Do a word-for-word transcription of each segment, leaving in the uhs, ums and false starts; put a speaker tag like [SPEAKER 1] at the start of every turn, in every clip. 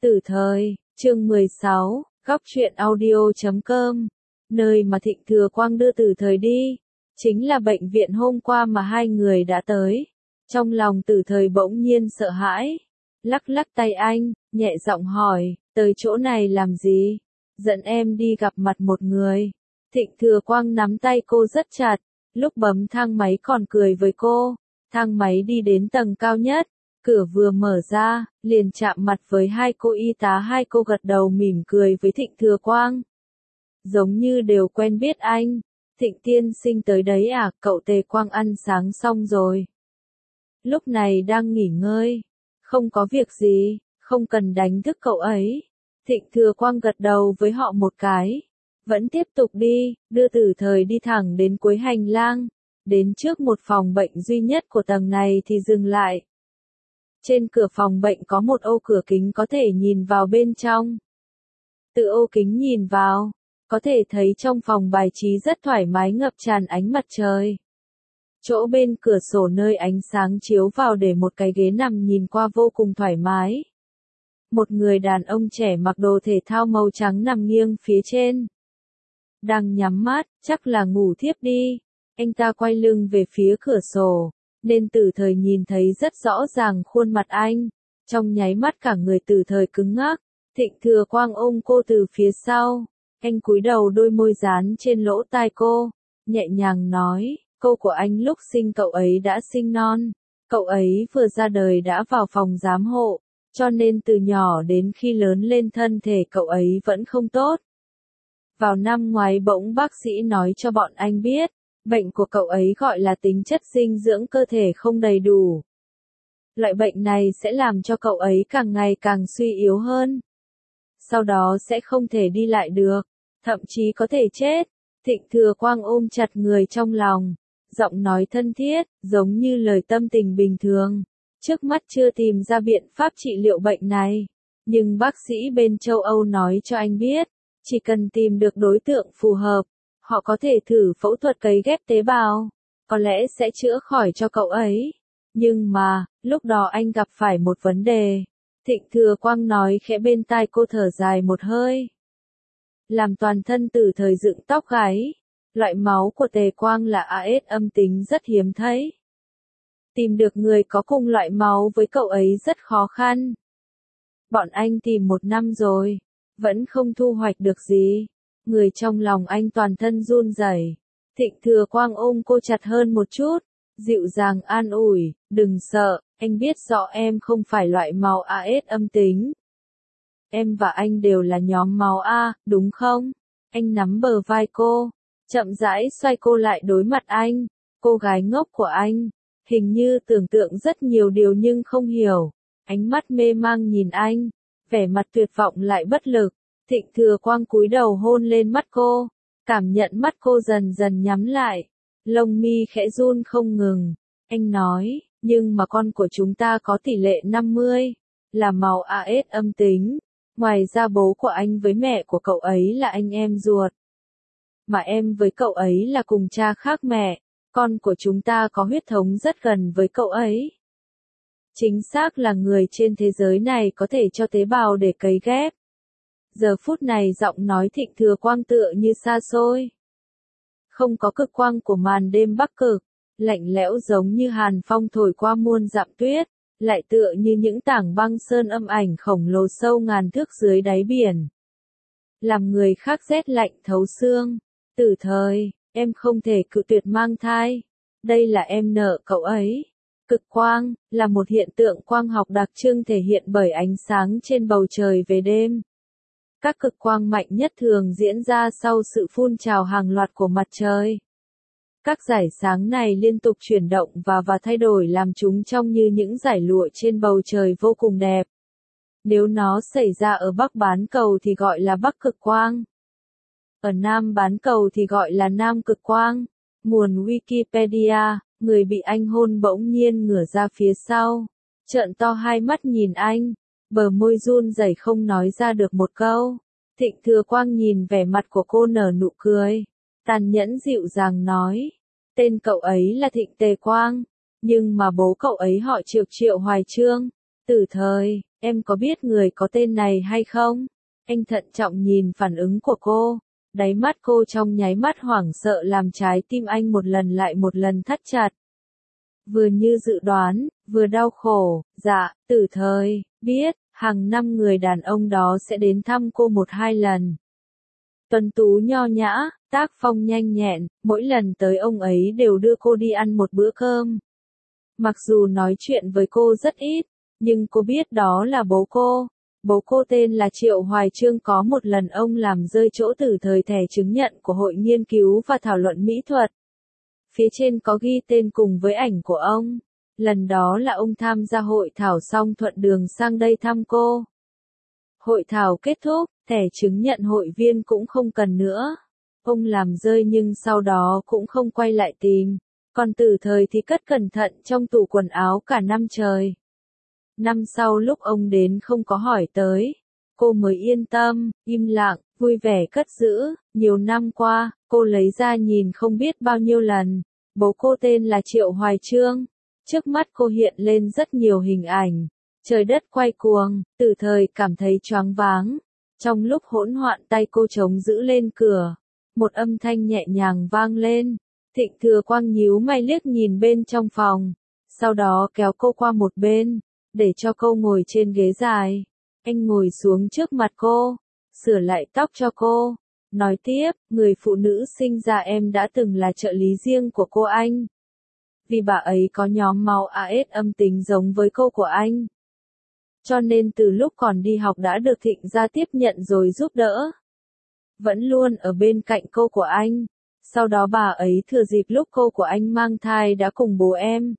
[SPEAKER 1] Tử thời, chương mười sáu, góc truyện audio chấm com, nơi mà Thịnh Thừa Quang đưa Tử thời đi, chính là bệnh viện hôm qua mà hai người đã tới. Trong lòng Tử thời bỗng nhiên sợ hãi, lắc lắc tay anh, nhẹ giọng hỏi, tới chỗ này làm gì? Dẫn em đi gặp mặt một người. Thịnh Thừa Quang nắm tay cô rất chặt, lúc bấm thang máy còn cười với cô. Thang máy đi đến tầng cao nhất, cửa vừa mở ra, liền chạm mặt với hai cô y tá, hai cô gật đầu mỉm cười với Thịnh Thừa Quang. Giống như đều quen biết anh. Thịnh tiên sinh tới đấy à, cậu Tề Quang ăn sáng xong rồi. Lúc này đang nghỉ ngơi. Không có việc gì, không cần đánh thức cậu ấy. Thịnh Thừa Quang gật đầu với họ một cái. Vẫn tiếp tục đi, đưa Tử thời đi thẳng đến cuối hành lang. Đến trước một phòng bệnh duy nhất của tầng này thì dừng lại. Trên cửa phòng bệnh có một ô cửa kính có thể nhìn vào bên trong. Từ ô kính nhìn vào, có thể thấy trong phòng bài trí rất thoải mái, ngập tràn ánh mặt trời. Chỗ bên cửa sổ nơi ánh sáng chiếu vào để một cái ghế nằm nhìn qua vô cùng thoải mái. Một người đàn ông trẻ mặc đồ thể thao màu trắng nằm nghiêng phía trên. Đang nhắm mắt, chắc là ngủ thiếp đi. Anh ta quay lưng về phía cửa sổ, nên Tử thời nhìn thấy rất rõ ràng khuôn mặt anh. Trong nháy mắt cả người Tử thời cứng ngắc. Thịnh Thừa Quang ôm cô từ phía sau. Anh cúi đầu, đôi môi dán trên lỗ tai cô, nhẹ nhàng nói, cô của anh lúc sinh cậu ấy đã sinh non. Cậu ấy vừa ra đời đã vào phòng giám hộ, cho nên từ nhỏ đến khi lớn lên thân thể cậu ấy vẫn không tốt. Vào năm ngoái bỗng bác sĩ nói cho bọn anh biết, bệnh của cậu ấy gọi là tính chất dinh dưỡng cơ thể không đầy đủ. Loại bệnh này sẽ làm cho cậu ấy càng ngày càng suy yếu hơn. Sau đó sẽ không thể đi lại được, thậm chí có thể chết. Thịnh Thừa Quang ôm chặt người trong lòng, giọng nói thân thiết, giống như lời tâm tình bình thường. Trước mắt chưa tìm ra biện pháp trị liệu bệnh này, nhưng bác sĩ bên châu Âu nói cho anh biết, chỉ cần tìm được đối tượng phù hợp, họ có thể thử phẫu thuật cấy ghép tế bào, có lẽ sẽ chữa khỏi cho cậu ấy. Nhưng mà, lúc đó anh gặp phải một vấn đề. Thịnh Thừa Quang nói khẽ bên tai cô, thở dài một hơi. Làm toàn thân Tử thời dựng tóc gáy. Loại máu của Tề Quang là a ét âm tính, rất hiếm thấy. Tìm được người có cùng loại máu với cậu ấy rất khó khăn. Bọn anh tìm một năm rồi, vẫn không thu hoạch được gì. Người trong lòng anh toàn thân run rẩy. Thịnh Thừa Quang ôm cô chặt hơn một chút, dịu dàng an ủi, đừng sợ, anh biết rõ em không phải loại máu a ét âm tính. Em và anh đều là nhóm máu A, đúng không? Anh nắm bờ vai cô, chậm rãi xoay cô lại đối mặt anh. Cô gái ngốc của anh, hình như tưởng tượng rất nhiều điều nhưng không hiểu. Ánh mắt mê mang nhìn anh, vẻ mặt tuyệt vọng lại bất lực. Thịnh Thừa Quang cúi đầu hôn lên mắt cô, cảm nhận mắt cô dần dần nhắm lại. Lông mi khẽ run không ngừng. Anh nói, nhưng mà con của chúng ta có tỷ lệ năm mươi, là màu a ét âm tính. Ngoài ra bố của anh với mẹ của cậu ấy là anh em ruột. Mà em với cậu ấy là cùng cha khác mẹ. Con của chúng ta có huyết thống rất gần với cậu ấy. Chính xác là người trên thế giới này có thể cho tế bào để cấy ghép. Giờ phút này giọng nói Thịnh Thừa Quang tựa như xa xôi. Không có cực quang của màn đêm Bắc Cực, lạnh lẽo giống như hàn phong thổi qua muôn dặm tuyết, lại tựa như những tảng băng sơn âm ảnh khổng lồ sâu ngàn thước dưới đáy biển. Làm người khác rét lạnh thấu xương. Tử thời, em không thể cự tuyệt mang thai. Đây là em nợ cậu ấy. Cực quang, là một hiện tượng quang học đặc trưng thể hiện bởi ánh sáng trên bầu trời về đêm. Các cực quang mạnh nhất thường diễn ra sau sự phun trào hàng loạt của mặt trời. Các dải sáng này liên tục chuyển động và và thay đổi làm chúng trông như những dải lụa trên bầu trời vô cùng đẹp. Nếu nó xảy ra ở Bắc bán cầu thì gọi là Bắc cực quang. Ở Nam bán cầu thì gọi là Nam cực quang. Nguồn Wikipedia, người bị anh hôn bỗng nhiên ngửa ra phía sau, trợn to hai mắt nhìn anh, bờ môi run rẩy không nói ra được một câu. Thịnh Thừa Quang nhìn vẻ mặt của cô nở nụ cười, tàn nhẫn dịu dàng nói, tên cậu ấy là Thịnh Tề Quang, nhưng mà bố cậu ấy họ Triệu Triệu Hoài Chương. Tử thời, em có biết người có tên này hay không? Anh thận trọng nhìn phản ứng của cô. Đáy mắt cô trong nháy mắt hoảng sợ làm trái tim anh một lần lại một lần thắt chặt. Vừa như dự đoán, vừa đau khổ, dạ, Tử Thời, biết, hàng năm người đàn ông đó sẽ đến thăm cô một hai lần. Tuấn tú nho nhã, tác phong nhanh nhẹn, mỗi lần tới ông ấy đều đưa cô đi ăn một bữa cơm. Mặc dù nói chuyện với cô rất ít, nhưng cô biết đó là bố cô. Bố cô tên là Triệu Hoài Chương, có một lần ông làm rơi chỗ Tử Thời thẻ chứng nhận của Hội Nghiên cứu và Thảo luận Mỹ thuật. Phía trên có ghi tên cùng với ảnh của ông. Lần đó là ông tham gia hội thảo xong thuận đường sang đây thăm cô. Hội thảo kết thúc, thẻ chứng nhận hội viên cũng không cần nữa. Ông làm rơi nhưng sau đó cũng không quay lại tìm. Còn Tử Thời thì cất cẩn thận trong tủ quần áo cả năm trời. Năm sau lúc ông đến không có hỏi tới, cô mới yên tâm, im lặng, vui vẻ cất giữ. Nhiều năm qua, cô lấy ra nhìn không biết bao nhiêu lần. Bố cô tên là Triệu Hoài Chương. Trước mắt cô hiện lên rất nhiều hình ảnh. Trời đất quay cuồng, Tử Thời cảm thấy choáng váng. Trong lúc hỗn loạn tay cô chống giữ lên cửa. Một âm thanh nhẹ nhàng vang lên. Thịnh Thừa Quang nhíu mày liếc nhìn bên trong phòng. Sau đó kéo cô qua một bên, để cho cô ngồi trên ghế dài. Anh ngồi xuống trước mặt cô, sửa lại tóc cho cô. Nói tiếp, người phụ nữ sinh ra em đã từng là trợ lý riêng của cô anh. Vì bà ấy có nhóm máu a ét âm tính giống với cô của anh. Cho nên từ lúc còn đi học đã được Thịnh gia tiếp nhận rồi giúp đỡ. Vẫn luôn ở bên cạnh cô của anh. Sau đó bà ấy thừa dịp lúc cô của anh mang thai đã cùng bố em.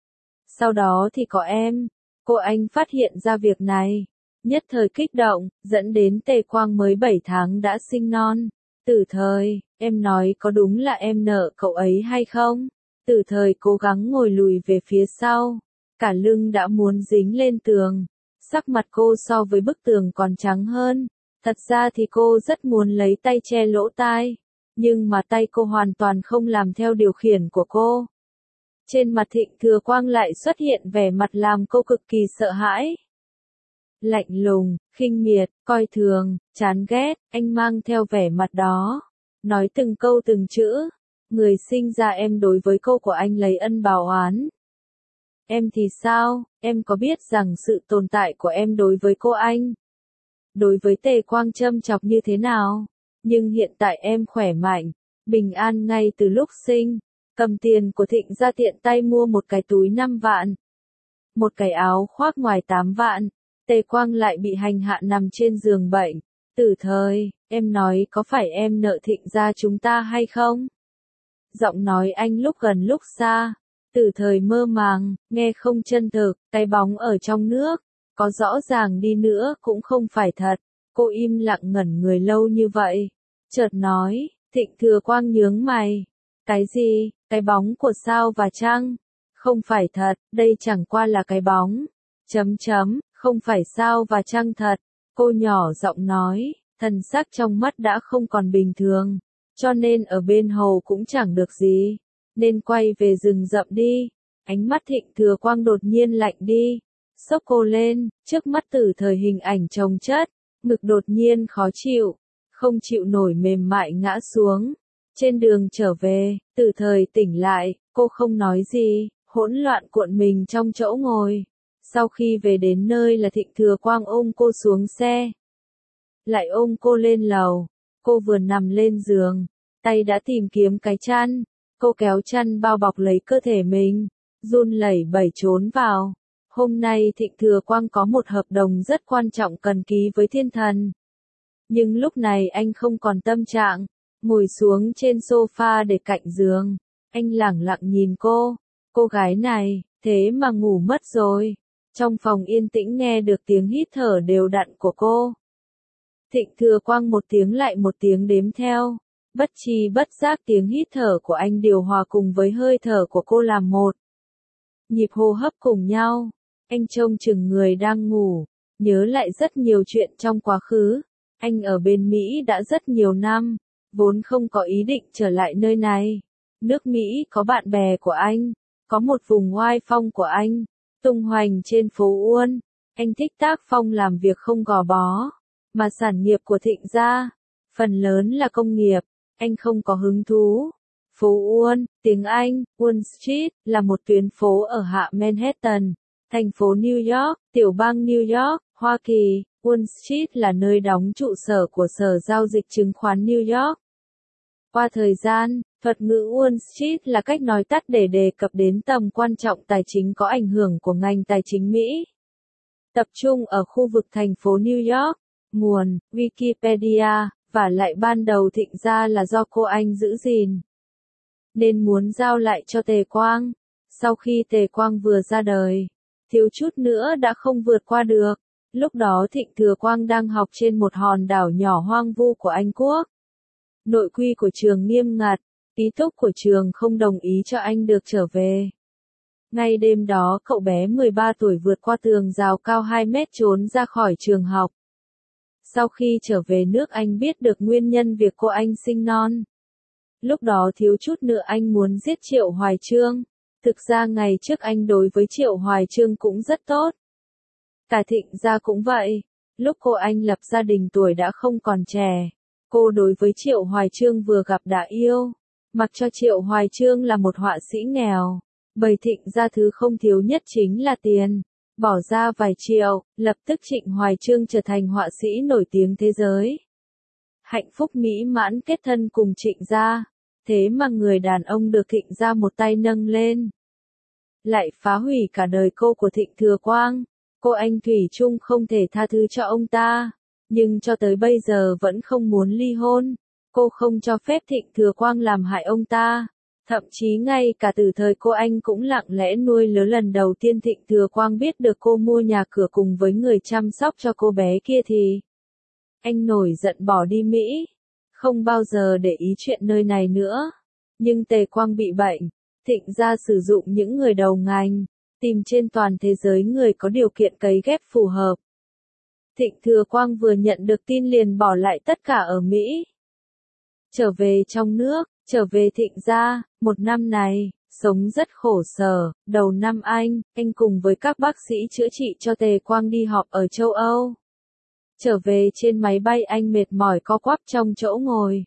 [SPEAKER 1] Sau đó thì có em. Cô anh phát hiện ra việc này. Nhất thời kích động, dẫn đến Tề Quang mới bảy tháng đã sinh non. Tử Thời, em nói có đúng là em nợ cậu ấy hay không? Tử Thời cố gắng ngồi lùi về phía sau. Cả lưng đã muốn dính lên tường. Sắc mặt cô so với bức tường còn trắng hơn. Thật ra thì cô rất muốn lấy tay che lỗ tai. Nhưng mà tay cô hoàn toàn không làm theo điều khiển của cô. Trên mặt Thịnh Thừa Quang lại xuất hiện vẻ mặt làm cô cực kỳ sợ hãi. Lạnh lùng, khinh miệt, coi thường, chán ghét, anh mang theo vẻ mặt đó. Nói từng câu từng chữ. Người sinh ra em đối với cô của anh lấy ân báo oán. Em thì sao, em có biết rằng sự tồn tại của em đối với cô anh, đối với Tề Quang châm chọc như thế nào? Nhưng hiện tại em khỏe mạnh, bình an ngay từ lúc sinh. Cầm tiền của Thịnh ra tiện tay mua một cái túi năm vạn. Một cái áo khoác ngoài tám vạn. Tề Quang lại bị hành hạ nằm trên giường bệnh. Tử Thời, em nói có phải em nợ Thịnh gia chúng ta hay không? Giọng nói anh lúc gần lúc xa. Tử Thời mơ màng, nghe không chân thực, cái bóng ở trong nước. Có rõ ràng đi nữa cũng không phải thật. Cô im lặng ngẩn người lâu như vậy. Chợt nói, Thịnh Thừa Quang nhướng mày. Cái gì, cái bóng của sao và trăng? Không phải thật, đây chẳng qua là cái bóng. Chấm chấm, không phải sao và trăng thật. Cô nhỏ giọng nói, thần sắc trong mắt đã không còn bình thường. Cho nên ở bên hầu cũng chẳng được gì. Nên quay về rừng rậm đi. Ánh mắt Thịnh Thừa Quang đột nhiên lạnh đi. Xốc cô lên, trước mắt Tử Thời hình ảnh chồng chất. Ngực đột nhiên khó chịu. Không chịu nổi mềm mại ngã xuống. Trên đường trở về, Tử Thời tỉnh lại, cô không nói gì, hỗn loạn cuộn mình trong chỗ ngồi. Sau khi về đến nơi là Thịnh Thừa Quang ôm cô xuống xe. Lại ôm cô lên lầu. Cô vừa nằm lên giường, tay đã tìm kiếm cái chăn. Cô kéo chăn bao bọc lấy cơ thể mình, run lẩy bẩy trốn vào. Hôm nay Thịnh Thừa Quang có một hợp đồng rất quan trọng cần ký với thiên thần. Nhưng lúc này anh không còn tâm trạng. Ngồi xuống trên sofa để cạnh giường. Anh lẳng lặng nhìn cô. Cô gái này, thế mà ngủ mất rồi. Trong phòng yên tĩnh nghe được tiếng hít thở đều đặn của cô. Thịnh Thừa Quang một tiếng lại một tiếng đếm theo. Bất tri bất giác tiếng hít thở của anh điều hòa cùng với hơi thở của cô làm một. Nhịp hô hấp cùng nhau. Anh trông chừng người đang ngủ. Nhớ lại rất nhiều chuyện trong quá khứ. Anh ở bên Mỹ đã rất nhiều năm. Vốn không có ý định trở lại nơi này. Nước Mỹ có bạn bè của anh. Có một vùng oai phong của anh. Tung hoành trên phố Uôn. Anh thích tác phong làm việc không gò bó, mà sản nghiệp của Thịnh gia, phần lớn là công nghiệp, anh không có hứng thú. Phố Wall, tiếng Anh, Wall Street, là một tuyến phố ở hạ Manhattan, thành phố New York, tiểu bang New York, Hoa Kỳ. Wall Street là nơi đóng trụ sở của Sở Giao dịch Chứng khoán New York. Qua thời gian, thuật ngữ Wall Street là cách nói tắt để đề cập đến tầm quan trọng tài chính có ảnh hưởng của ngành tài chính Mỹ. Tập trung ở khu vực thành phố New York. Nguồn, Wikipedia, và lại ban đầu Thịnh gia là do cô anh giữ gìn, nên muốn giao lại cho Tề Quang. Sau khi Tề Quang vừa ra đời, thiếu chút nữa đã không vượt qua được. Lúc đó Thịnh Thừa Quang đang học trên một hòn đảo nhỏ hoang vu của Anh Quốc. Nội quy của trường nghiêm ngặt, ký túc của trường không đồng ý cho anh được trở về. Ngay đêm đó cậu bé mười ba tuổi vượt qua tường rào cao hai mét trốn ra khỏi trường học. Sau khi trở về nước anh biết được nguyên nhân việc cô anh sinh non. Lúc đó thiếu chút nữa anh muốn giết Triệu Hoài Chương. Thực ra ngày trước anh đối với Triệu Hoài Chương cũng rất tốt. Cả Thịnh gia cũng vậy. Lúc cô anh lập gia đình tuổi đã không còn trẻ. Cô đối với Triệu Hoài Chương vừa gặp đã yêu. Mặc cho Triệu Hoài Chương là một họa sĩ nghèo. Bởi Thịnh gia thứ không thiếu nhất chính là tiền. Bỏ ra vài triệu, lập tức Trịnh Hoài Chương trở thành họa sĩ nổi tiếng thế giới. Hạnh phúc mỹ mãn kết thân cùng Trịnh gia. Thế mà người đàn ông được Thịnh gia một tay nâng lên, lại phá hủy cả đời cô của Thịnh Thừa Quang. Cô anh thủy chung không thể tha thứ cho ông ta, nhưng cho tới bây giờ vẫn không muốn ly hôn. Cô không cho phép Thịnh Thừa Quang làm hại ông ta. Thậm chí ngay cả từ thời cô anh cũng lặng lẽ nuôi lớn. Lần đầu tiên Thịnh Thừa Quang biết được cô mua nhà cửa cùng với người chăm sóc cho cô bé kia thì anh nổi giận bỏ đi Mỹ, không bao giờ để ý chuyện nơi này nữa. Nhưng Tề Quang bị bệnh, Thịnh gia sử dụng những người đầu ngành, tìm trên toàn thế giới người có điều kiện cấy ghép phù hợp. Thịnh Thừa Quang vừa nhận được tin liền bỏ lại tất cả ở Mỹ, trở về trong nước, trở về Thịnh gia. Một năm này, sống rất khổ sở. Đầu năm anh, anh cùng với các bác sĩ chữa trị cho Tề Quang đi họp ở châu Âu. Trở về trên máy bay anh mệt mỏi co quắp trong chỗ ngồi.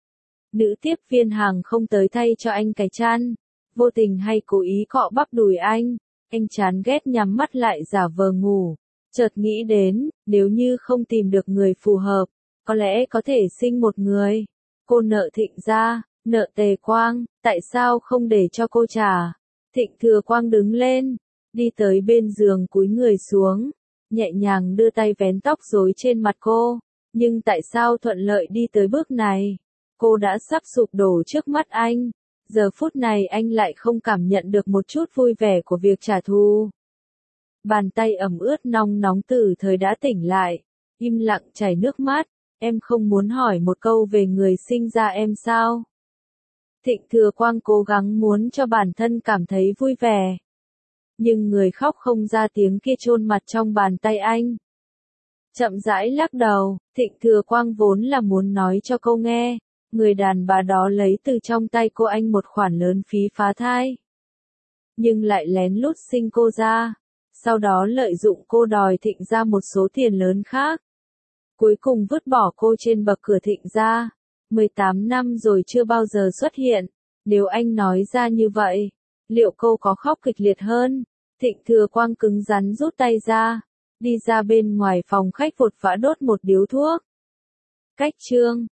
[SPEAKER 1] Nữ tiếp viên hàng không tới thay cho anh cái chăn, vô tình hay cố ý cọ bắp đùi anh. Anh chán ghét nhắm mắt lại giả vờ ngủ. Chợt nghĩ đến, nếu như không tìm được người phù hợp, có lẽ có thể sinh một người. Cô nợ Thịnh gia, nợ Tề Quang, tại sao không để cho cô trả? Thịnh Thừa Quang đứng lên, đi tới bên giường cúi người xuống, nhẹ nhàng đưa tay vén tóc rối trên mặt cô. Nhưng tại sao thuận lợi đi tới bước này? Cô đã sắp sụp đổ trước mắt anh. Giờ phút này anh lại không cảm nhận được một chút vui vẻ của việc trả thù. Bàn tay ẩm ướt nong nóng từ thời đã tỉnh lại, im lặng chảy nước mắt. Em không muốn hỏi một câu về người sinh ra em sao? Thịnh Thừa Quang cố gắng muốn cho bản thân cảm thấy vui vẻ. Nhưng người khóc không ra tiếng kia chôn mặt trong bàn tay anh. Chậm rãi lắc đầu, Thịnh Thừa Quang vốn là muốn nói cho cô nghe. Người đàn bà đó lấy từ trong tay cô anh một khoản lớn phí phá thai. Nhưng lại lén lút sinh cô ra. Sau đó lợi dụng cô đòi Thịnh gia một số tiền lớn khác. Cuối cùng vứt bỏ cô trên bậc cửa Thịnh gia. mười tám năm rồi chưa bao giờ xuất hiện. Nếu anh nói ra như vậy, liệu cô có khóc kịch liệt hơn? Thịnh Thừa Quang cứng rắn rút tay ra, đi ra bên ngoài phòng khách vội vã đốt một điếu thuốc. Cách chương